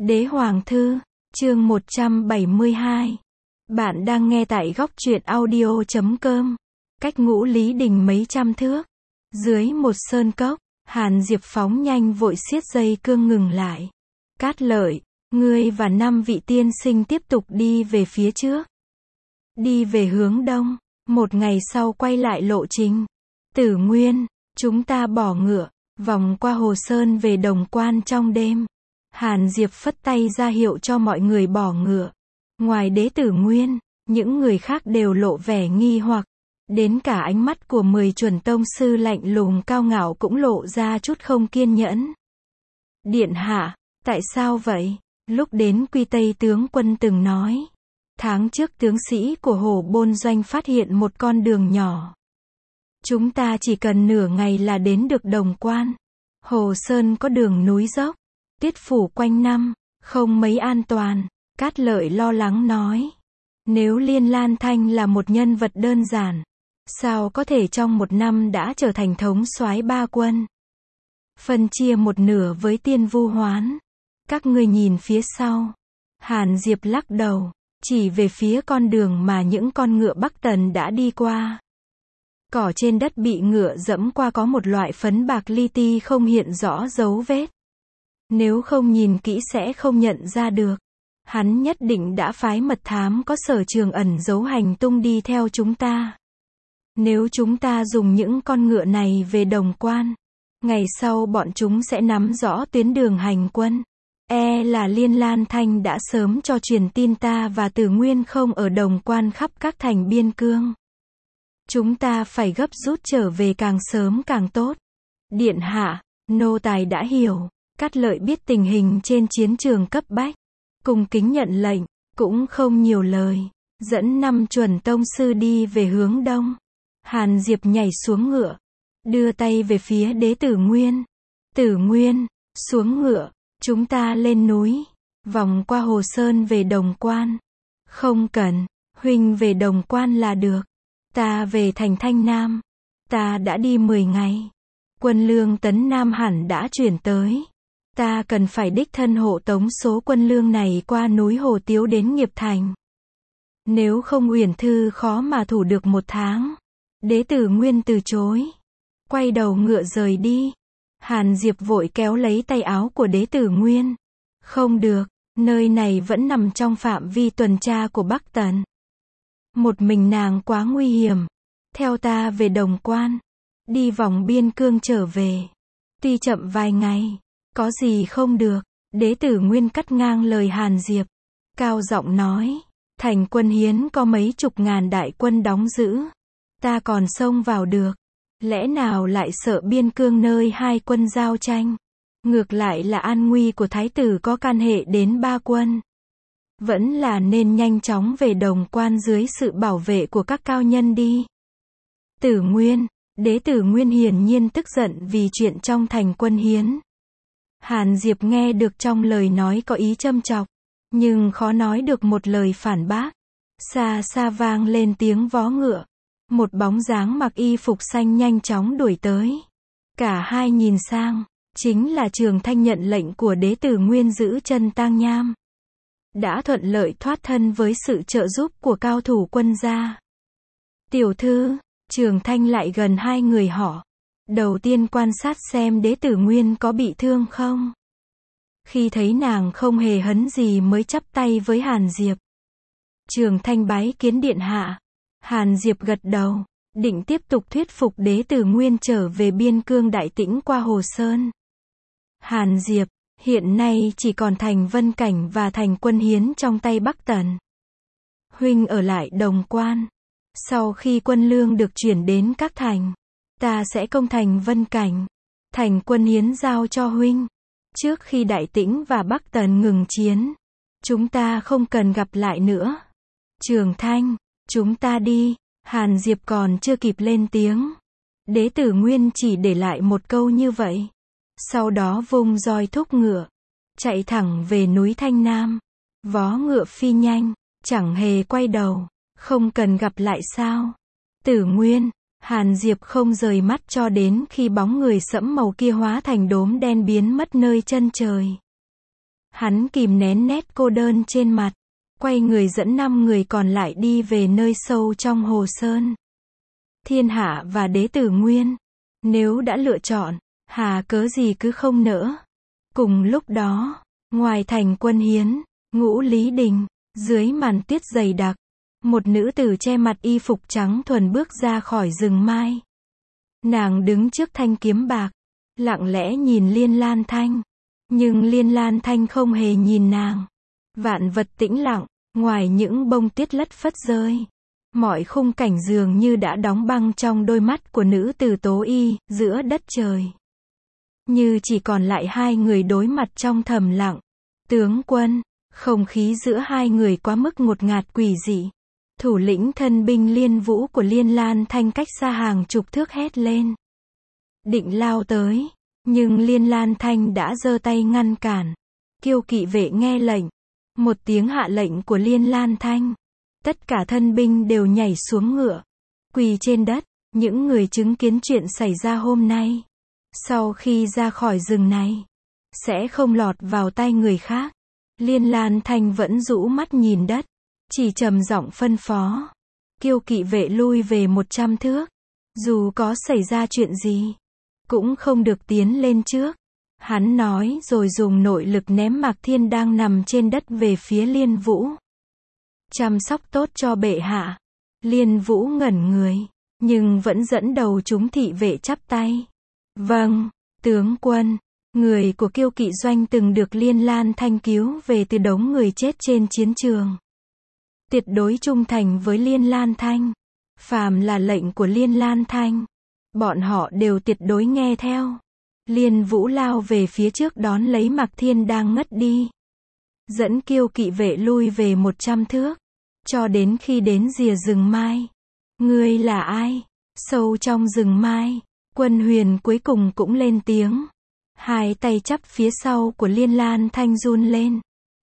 Đế Hoàng Thư, chương 172. Bạn đang nghe tại góc truyện audio.com. Cách Ngũ Lý Đình mấy trăm thước. Dưới một sơn cốc, Hàn Diệp phóng nhanh vội siết dây cương ngừng lại. Cát Lợi, ngươi và 5 vị tiên sinh tiếp tục đi về phía trước. Đi về hướng đông, một ngày sau quay lại lộ trình. Tử Nguyên, chúng ta bỏ ngựa, vòng qua Hồ Sơn về Đồng Quan trong đêm. Hàn Diệp phất tay ra hiệu cho mọi người bỏ ngựa. Ngoài Đế Tử Nguyên, những người khác đều lộ vẻ nghi hoặc. Đến cả ánh mắt của 10 chuẩn tông sư lạnh lùng cao ngạo cũng lộ ra chút không kiên nhẫn. Điện hạ, tại sao vậy? Lúc đến Quy Tây tướng quân từng nói. Tháng trước tướng sĩ của Hổ Bôn Doanh phát hiện một con đường nhỏ. Chúng ta chỉ cần nửa ngày là đến được Đồng Quan. Hồ Sơn có đường núi dốc, tiết phủ quanh năm, không mấy an toàn. Cát Lợi lo lắng nói. Nếu Liên Lan Thanh là một nhân vật đơn giản, sao có thể trong một năm đã trở thành thống soái 3 quân? Phân chia một nửa với Tiên Vu Hoán. Các ngươi nhìn phía sau. Hàn Diệp lắc đầu, chỉ về phía con đường mà những con ngựa Bắc Tần đã đi qua. Cỏ trên đất bị ngựa dẫm qua có một loại phấn bạc li ti không hiện rõ dấu vết. Nếu không nhìn kỹ sẽ không nhận ra được. Hắn nhất định đã phái mật thám có sở trường ẩn giấu hành tung đi theo chúng ta. Nếu chúng ta dùng những con ngựa này về Đồng Quan, ngày sau bọn chúng sẽ nắm rõ tuyến đường hành quân. Là Liên Lan Thanh đã sớm cho truyền tin ta và Tử Nguyên không ở Đồng Quan khắp các thành biên cương. Chúng ta phải gấp rút trở về càng sớm càng tốt. Điện hạ, nô tài đã hiểu. Cát Lợi biết tình hình trên chiến trường cấp bách, cung kính nhận lệnh, cũng không nhiều lời, dẫn 5 chuẩn tông sư đi về hướng đông. Hàn Diệp nhảy xuống ngựa, đưa tay về phía Đế Tử Nguyên. Tử Nguyên, xuống ngựa, chúng ta lên núi, vòng qua Hồ Sơn về Đồng Quan. Không cần, huynh về Đồng Quan là được. Ta về thành Thanh Nam. Ta đã đi 10 ngày. Quân lương tấn Nam hẳn đã chuyển tới. Ta cần phải đích thân hộ tống số quân lương này qua núi Hồ Tiếu đến Nghiệp Thành. Nếu không Uyển Thư khó mà thủ được 1 tháng. Đế Tử Nguyên từ chối. Quay đầu ngựa rời đi. Hàn Diệp vội kéo lấy tay áo của Đế Tử Nguyên. Không được, nơi này vẫn nằm trong phạm vi tuần tra của Bắc Tần. Một mình nàng quá nguy hiểm. Theo ta về Đồng Quan. Đi vòng biên cương trở về. Tuy chậm vài ngày. Có gì không được. Đế Tử Nguyên cắt ngang lời Hàn Diệp. Cao giọng nói. Thành Quân Hiến có mấy chục ngàn đại quân đóng giữ. Ta còn xông vào được. Lẽ nào lại sợ biên cương nơi 2 quân giao tranh? Ngược lại là an nguy của Thái tử có can hệ đến 3 quân. Vẫn là nên nhanh chóng về Đồng Quan dưới sự bảo vệ của các cao nhân đi. Tử Nguyên, Đế Tử Nguyên hiển nhiên tức giận vì chuyện trong Thành Quân Hiến. Hàn Diệp nghe được trong lời nói có ý châm chọc, nhưng khó nói được một lời phản bác. Xa xa vang lên tiếng vó ngựa. Một bóng dáng mặc y phục xanh nhanh chóng đuổi tới. Cả hai nhìn sang, chính là Trường Thanh nhận lệnh của Đế Tử Nguyên giữ chân Tang Nham. Đã thuận lợi thoát thân với sự trợ giúp của cao thủ quân gia. Tiểu thư, Trường Thanh lại gần 2 người họ. Đầu tiên quan sát xem Đế Tử Nguyên có bị thương không. Khi thấy nàng không hề hấn gì mới chắp tay với Hàn Diệp. Trường Thanh bái kiến điện hạ. Hàn Diệp gật đầu, định tiếp tục thuyết phục Đế Tử Nguyên trở về biên cương Đại Tĩnh qua Hồ Sơn. Hàn Diệp, hiện nay chỉ còn thành Vân Cảnh và Thành Quân Hiến trong tay Bắc Tần. Huynh ở lại Đồng Quan. Sau khi quân lương được chuyển đến các thành, ta sẽ công thành Vân Cảnh. Thành Quân Hiến giao cho huynh. Trước khi Đại Tĩnh và Bắc Tần ngừng chiến, chúng ta không cần gặp lại nữa. Trường Thanh, chúng ta đi. Hàn Diệp còn chưa kịp lên tiếng. Đế Tử Nguyên chỉ để lại một câu như vậy. Sau đó vung roi thúc ngựa, chạy thẳng về núi Thanh Nam. Vó ngựa phi nhanh, chẳng hề quay đầu. Không cần gặp lại sao? Tử Nguyên, Hàn Diệp không rời mắt cho đến khi bóng người sẫm màu kia hóa thành đốm đen biến mất nơi chân trời. Hắn kìm nén nét cô đơn trên mặt, quay người dẫn 5 người còn lại đi về nơi sâu trong Hồ Sơn. Thiên Hạ và Đế Tử Nguyên, nếu đã lựa chọn, hà cớ gì cứ không nỡ. Cùng lúc đó, ngoài thành Quân Hiến, Ngũ Lý Đình, dưới màn tuyết dày đặc, một nữ tử che mặt y phục trắng thuần bước ra khỏi rừng mai. Nàng đứng trước thanh kiếm bạc, lặng lẽ nhìn Liên Lan Thanh. Nhưng Liên Lan Thanh không hề nhìn nàng. Vạn vật tĩnh lặng, ngoài những bông tuyết lất phất rơi. Mọi khung cảnh dường như đã đóng băng trong đôi mắt của nữ tử Tố Y, giữa đất trời. Như chỉ còn lại hai người đối mặt trong thầm lặng. Tướng quân, không khí giữa hai người quá mức ngột ngạt quỷ dị. Thủ lĩnh thân binh Liên Vũ của Liên Lan Thanh cách xa hàng chục thước hét lên. Định lao tới, nhưng Liên Lan Thanh đã giơ tay ngăn cản. Kiêu kỵ vệ nghe lệnh. Một tiếng hạ lệnh của Liên Lan Thanh. Tất cả thân binh đều nhảy xuống ngựa, quỳ trên đất. Những người chứng kiến chuyện xảy ra hôm nay, sau khi ra khỏi rừng này, sẽ không lọt vào tay người khác. Liên Lan Thanh vẫn rũ mắt nhìn đất, chỉ trầm giọng phân phó. Kiêu kỵ vệ lui về 100 thước. Dù có xảy ra chuyện gì, cũng không được tiến lên trước. Hắn nói rồi dùng nội lực ném Mạc Thiên đang nằm trên đất về phía Liên Vũ. Chăm sóc tốt cho bệ hạ. Liên Vũ ngẩn người, nhưng vẫn dẫn đầu chúng thị vệ chắp tay. Vâng, tướng quân. Người của Kiêu kỵ doanh từng được Liên Lan Thanh cứu về từ đống người chết trên chiến trường. Tuyệt đối trung thành với Liên Lan Thanh. Phàm là lệnh của Liên Lan Thanh, bọn họ đều tuyệt đối nghe theo. Liên Vũ lao về phía trước đón lấy Mạc Thiên đang ngất đi. Dẫn Kiêu kỵ vệ lui về 100 thước. Cho đến khi đến rìa rừng mai. Ngươi là ai? Sâu trong rừng mai, Quân Huyền cuối cùng cũng lên tiếng. Hai tay chắp phía sau của Liên Lan Thanh run lên.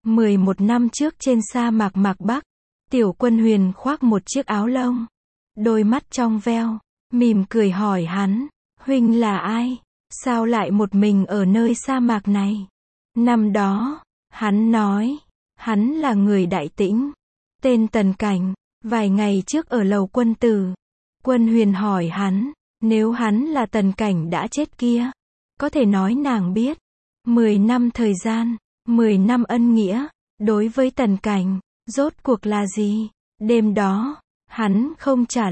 11 năm trước trên sa mạc Mạc Bắc, Tiểu Quân Huyền khoác một chiếc áo lông. Đôi mắt trong veo, mỉm cười hỏi hắn. Huynh là ai? Sao lại một mình ở nơi sa mạc này? Năm đó, hắn nói, hắn là người Đại Tĩnh, tên Tần Cảnh, vài ngày trước ở lầu quân tử. Quân Huyền hỏi hắn, nếu hắn là Tần Cảnh đã chết kia, có thể nói nàng biết. 10 năm thời gian, 10 năm ân nghĩa, đối với Tần Cảnh, rốt cuộc là gì? Đêm đó, hắn không trả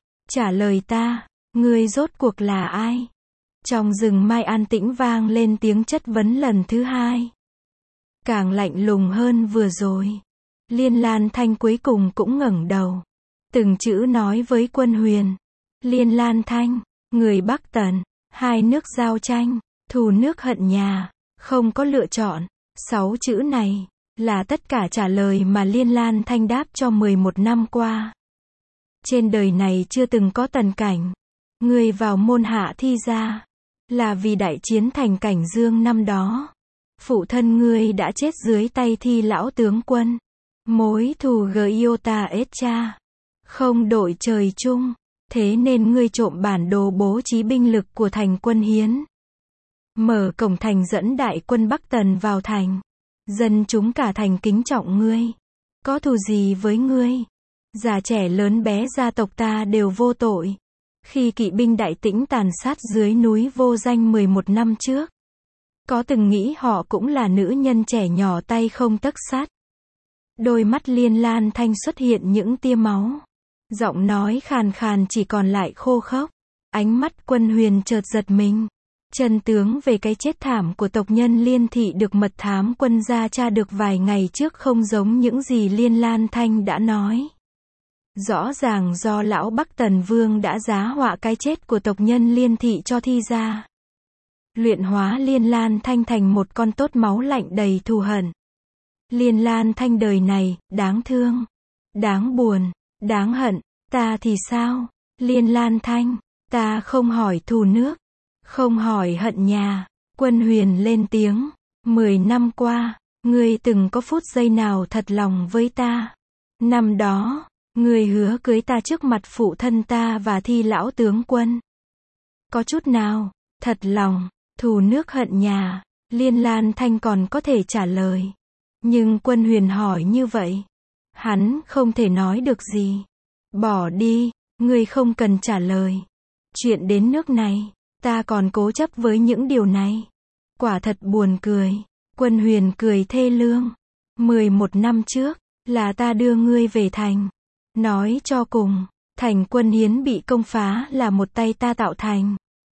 lời ta, ngươi rốt cuộc là ai? Trong rừng mai an tĩnh vang lên tiếng chất vấn lần thứ hai. Càng lạnh lùng hơn vừa rồi. Liên Lan Thanh cuối cùng cũng ngẩng đầu. Từng chữ nói với Quân Huyền. Liên Lan Thanh, người Bắc Tần, hai nước giao tranh, thù nước hận nhà, không có lựa chọn. 6 chữ này, là tất cả trả lời mà Liên Lan Thanh đáp cho 11 năm qua. Trên đời này chưa từng có Tần Cảnh. Ngươi vào môn hạ thi ra, là vì đại chiến thành Cảnh Dương năm đó. Phụ thân ngươi đã chết dưới tay Thi lão tướng quân. Mối thù Giota Etcha, không đội trời chung. Thế nên ngươi trộm bản đồ bố trí binh lực của thành Quân Hiến. Mở cổng thành dẫn đại quân Bắc Tần vào thành. Dân chúng cả thành kính trọng ngươi. Có thù gì với ngươi? Già trẻ lớn bé gia tộc ta đều vô tội. Khi kỵ binh Đại Tĩnh tàn sát dưới núi Vô Danh 11 năm trước, có từng nghĩ họ cũng là nữ nhân trẻ nhỏ tay không tấc sắt. Đôi mắt Liên Lan Thanh xuất hiện những tia máu. Giọng nói khàn khàn chỉ còn lại khô khốc. Ánh mắt Quân Huyền chợt giật mình. Chân tướng về cái chết thảm của tộc nhân Liên thị được mật thám quân gia tra được vài ngày trước không giống những gì Liên Lan Thanh đã nói. Rõ ràng do lão Bắc Tần Vương đã giá họa cái chết của tộc nhân Liên thị cho Thi gia. Luyện hóa Liên Lan Thanh thành một con tốt máu lạnh đầy thù hận. Liên Lan Thanh đời này, đáng thương, đáng buồn, đáng hận. Ta thì sao? Liên Lan Thanh, ta không hỏi thù nước, không hỏi hận nhà. Quân Huyền lên tiếng. 10 năm qua, ngươi từng có phút giây nào thật lòng với ta? Năm đó, ngươi hứa cưới ta trước mặt phụ thân ta và Thi lão tướng quân. Có chút nào, thật lòng, thù nước hận nhà, Liên Lan Thanh còn có thể trả lời. Nhưng Quân Huyền hỏi như vậy, hắn không thể nói được gì. Bỏ đi, ngươi không cần trả lời. Chuyện đến nước này, ta còn cố chấp với những điều này. Quả thật buồn cười. Quân Huyền cười thê lương. 11 năm trước, là ta đưa ngươi về thành. Nói cho cùng, thành Quân Hiến bị công phá là một tay ta tạo thành.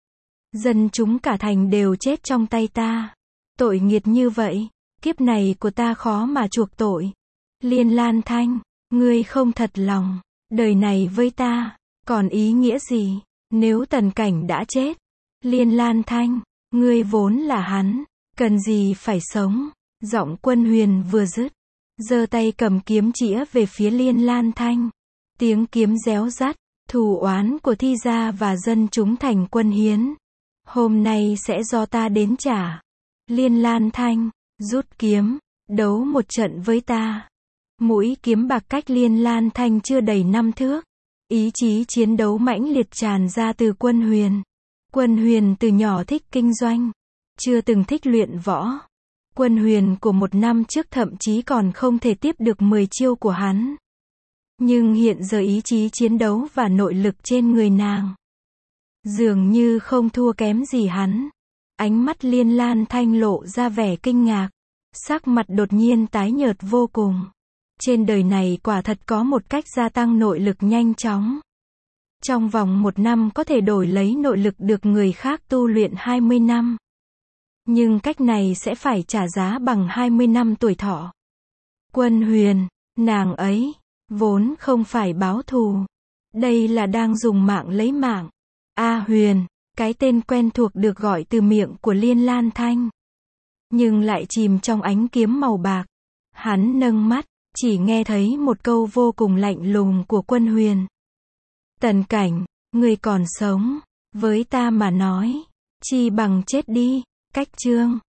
Dân chúng cả thành đều chết trong tay ta. Tội nghiệt như vậy, kiếp này của ta khó mà chuộc tội. Liên Lan Thanh, ngươi không thật lòng. Đời này với ta, còn ý nghĩa gì, nếu Tần Cảnh đã chết? Liên Lan Thanh, ngươi vốn là hắn, cần gì phải sống? Giọng Quân Huyền vừa dứt, giơ tay cầm kiếm chĩa về phía Liên Lan Thanh. Tiếng kiếm réo rắt, thù oán của Thi gia và dân chúng thành Quân Hiến. Hôm nay sẽ do ta đến trả. Liên Lan Thanh, rút kiếm, đấu một trận với ta. Mũi kiếm bạc cách Liên Lan Thanh chưa đầy 5 thước. Ý chí chiến đấu mãnh liệt tràn ra từ Quân Huyền. Quân Huyền từ nhỏ thích kinh doanh, chưa từng thích luyện võ. Quân Huyền của 1 năm trước thậm chí còn không thể tiếp được 10 chiêu của hắn. Nhưng hiện giờ ý chí chiến đấu và nội lực trên người nàng dường như không thua kém gì hắn. Ánh mắt Liên Lan Thanh lộ ra vẻ kinh ngạc, sắc mặt đột nhiên tái nhợt vô cùng. Trên đời này quả thật có một cách gia tăng nội lực nhanh chóng. Trong vòng 1 năm có thể đổi lấy nội lực được người khác tu luyện 20 năm. Nhưng cách này sẽ phải trả giá bằng 20 năm tuổi thọ. Quân Huyền, nàng ấy, vốn không phải báo thù. Đây là đang dùng mạng lấy mạng. A Huyền, cái tên quen thuộc được gọi từ miệng của Liên Lan Thanh. Nhưng lại chìm trong ánh kiếm màu bạc. Hắn nâng mắt, chỉ nghe thấy một câu vô cùng lạnh lùng của Quân Huyền. Tần Cảnh, ngươi còn sống, với ta mà nói, chi bằng chết đi. Cách chương